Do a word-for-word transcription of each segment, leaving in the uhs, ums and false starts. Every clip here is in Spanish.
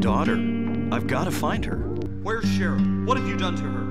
daughter. I've got to find her. Where's Cheryl? What have you done to her?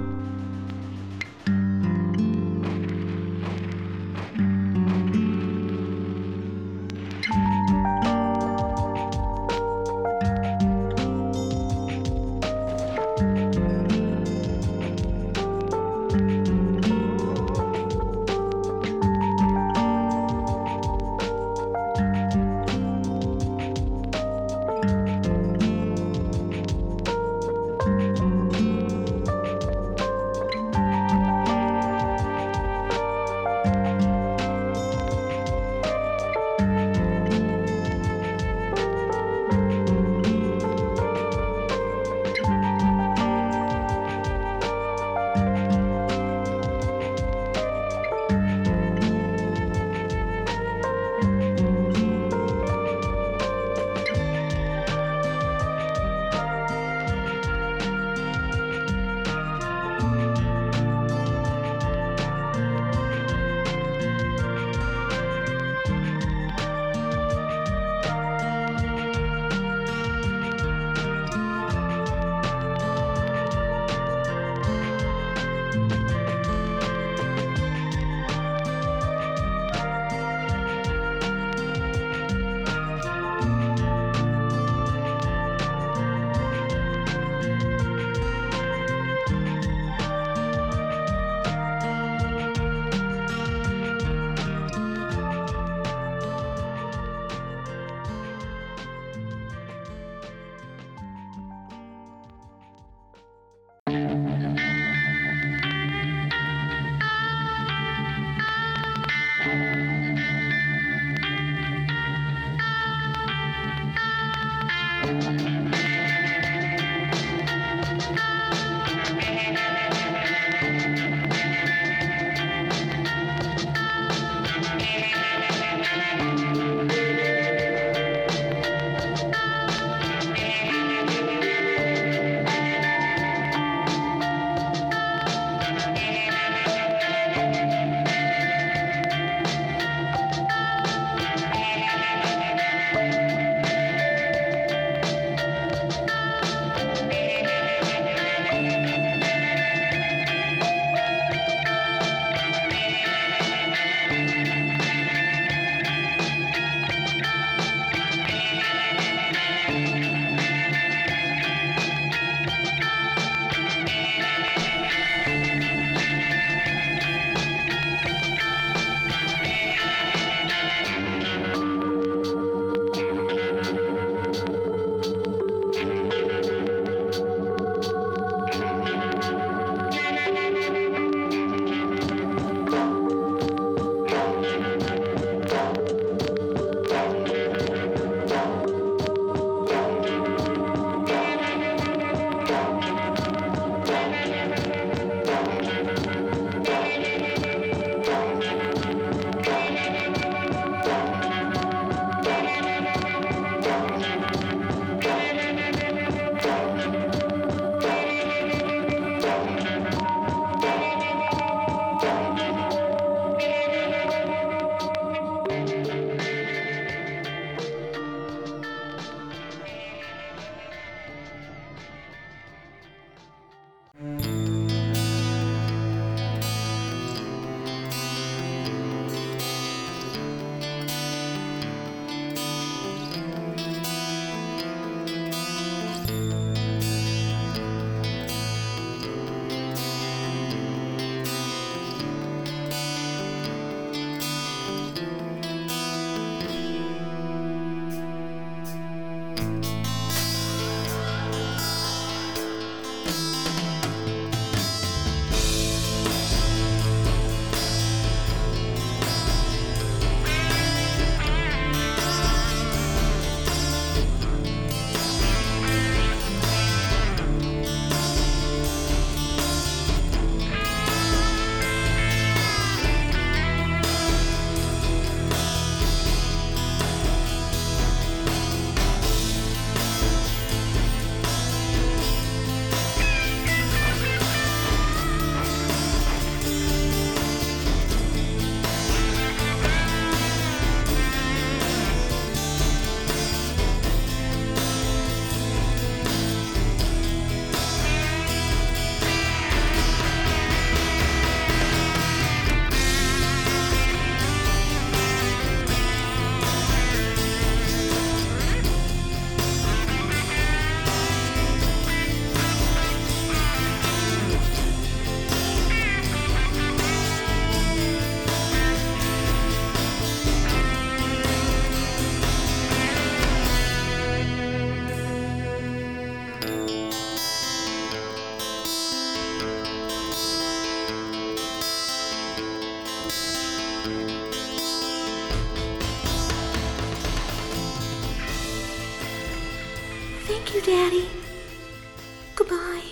Daddy. Goodbye.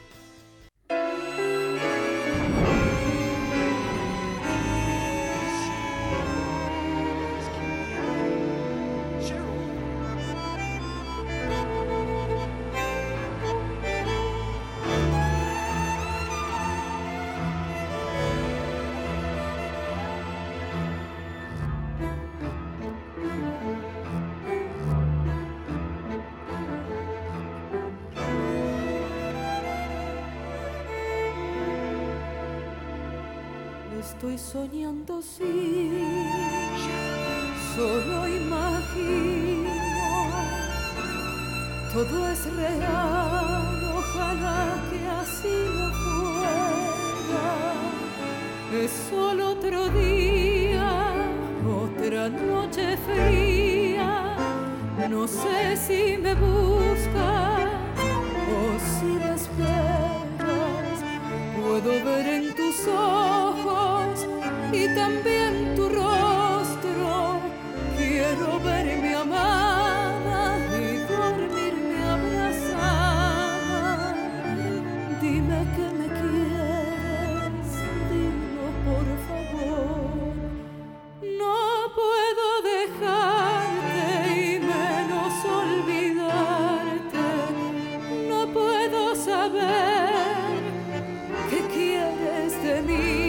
Estoy soñando, sí, solo imagino, todo es real, ojalá que así lo fuera. Es solo otro día, otra noche fría, no sé si me buscas o si me esperas, puedo ver en tus ojos y también tu rostro. Quiero verme amada y dormirme abrazada. Dime que me quieres, dilo por favor. No puedo dejarte y menos olvidarte. No puedo saber qué quieres de mí.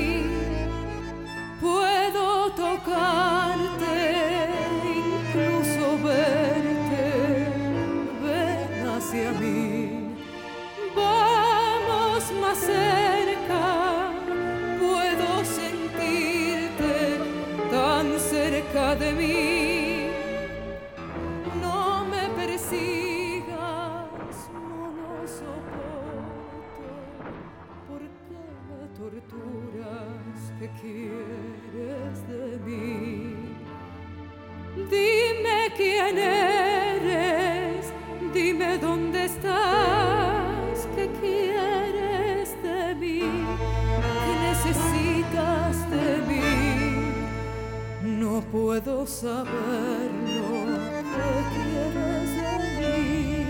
Puedo tocarte, incluso verte, ven hacia mí. Vamos más cerca, puedo sentirte tan cerca de mí. No me persigas, no lo soporto. ¿Por qué me torturas? ¿Qué quieres de mí? Dime quién eres, dime dónde estás. ¿Qué quieres de mí? ¿Qué necesitas de mí? No puedo saberlo. ¿Qué quieres de mí?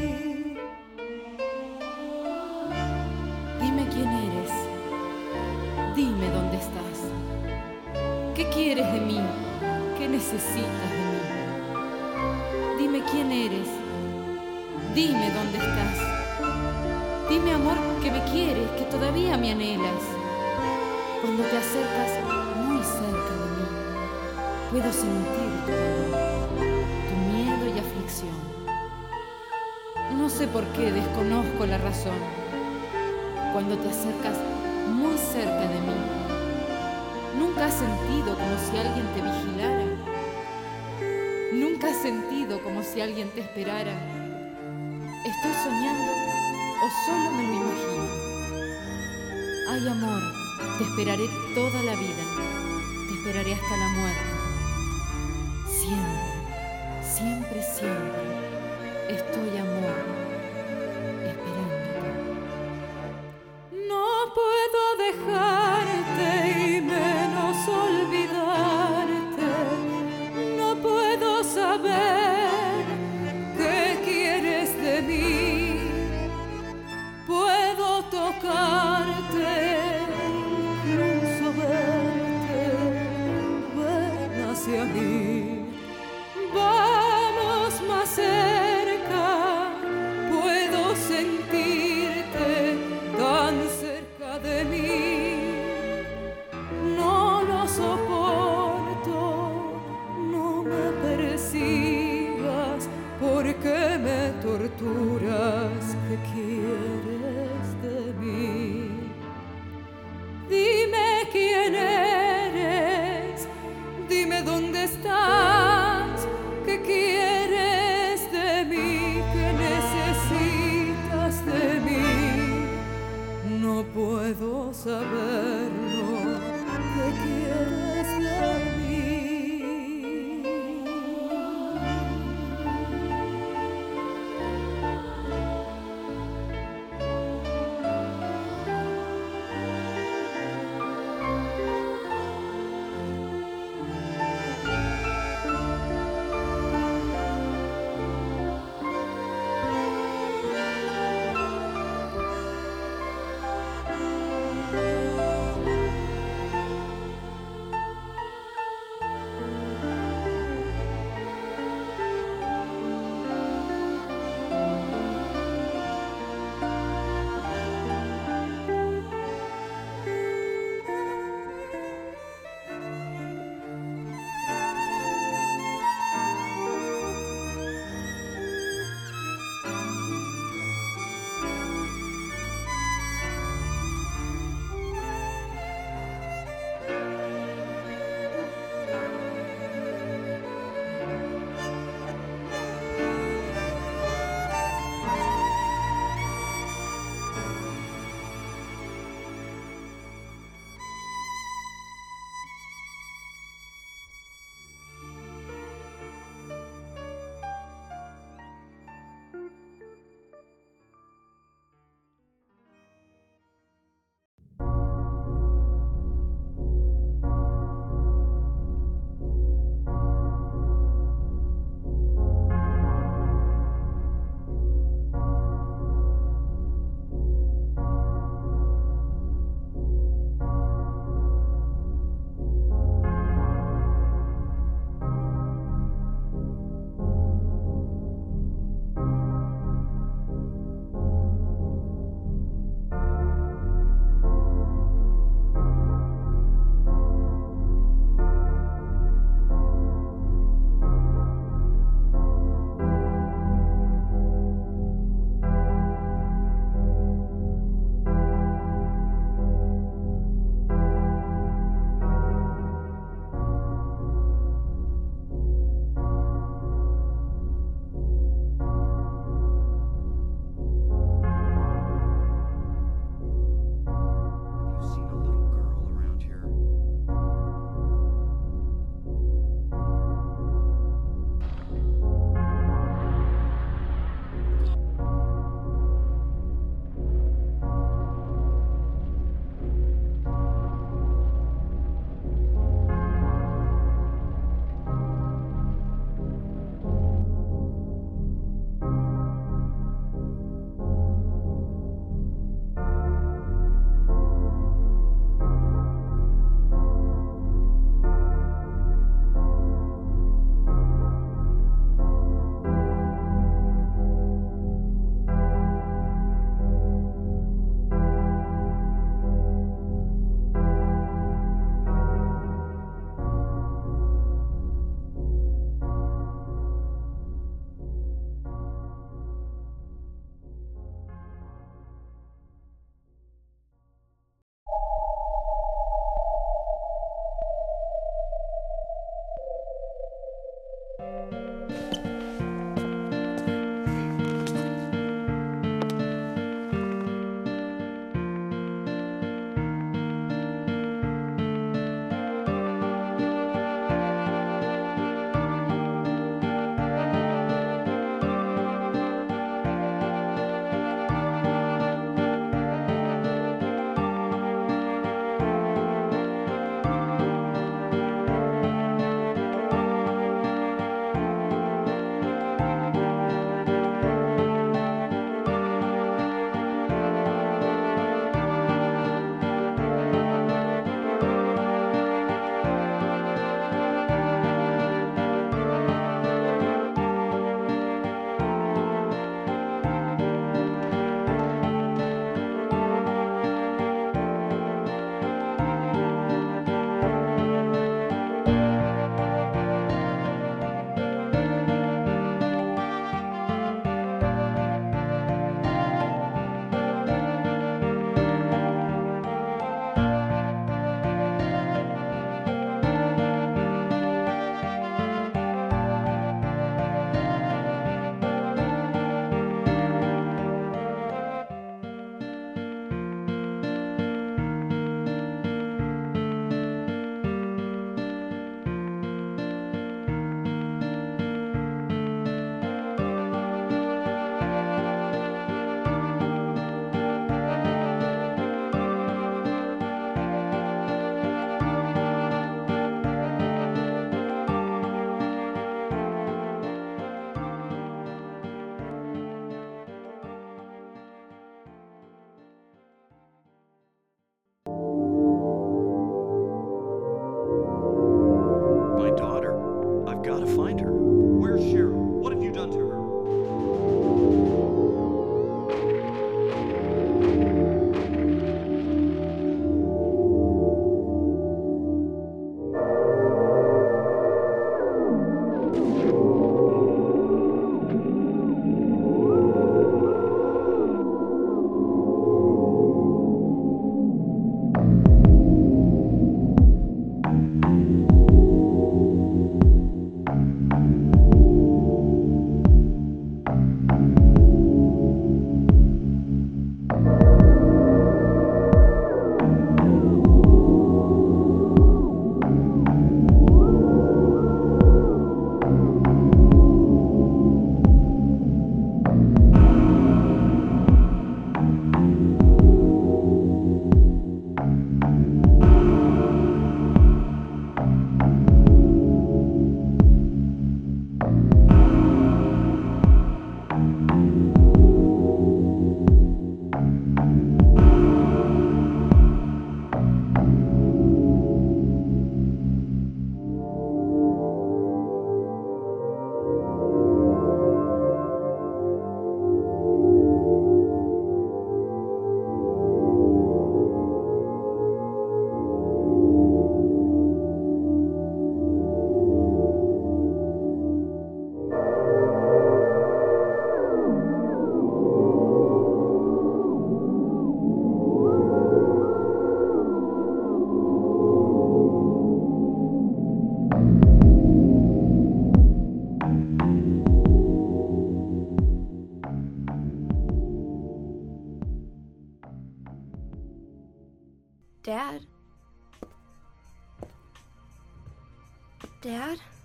Dime quién eres. Dime dónde estás. ¿Qué quieres de mí? ¿Qué necesitas de mí? Dime quién eres. Dime dónde estás. Dime, amor, que me quieres, que todavía me anhelas. Cuando te acercas muy cerca de mí, puedo sentir tu dolor, tu miedo y aflicción. No sé por qué, desconozco la razón. Cuando te acercas muy cerca de mí, ¿nunca has sentido como si alguien te vigilara? ¿Nunca has sentido como si alguien te esperara? ¿Estoy soñando o solo me lo imagino? Ay, amor, te esperaré toda la vida, te esperaré hasta la muerte. Siempre, siempre, siempre estoy, amor, esperándote. No puedo dejarte y menos olvidarte. No puedo saber qué quieres de mí. Puedo tocarte, incluso verte, ven hacia mí. Vamos más cerca, puedo sentirte tan cerca de mí. No lo soporto, no me persigas, porque me torturas. ¿Qué quieres de mí? Dime quién eres, dime dónde estás. ¿Qué quieres de mí? ¿Qué necesitas de mí? No puedo saberlo. ¿Qué quieres de mí? Dad? Dad?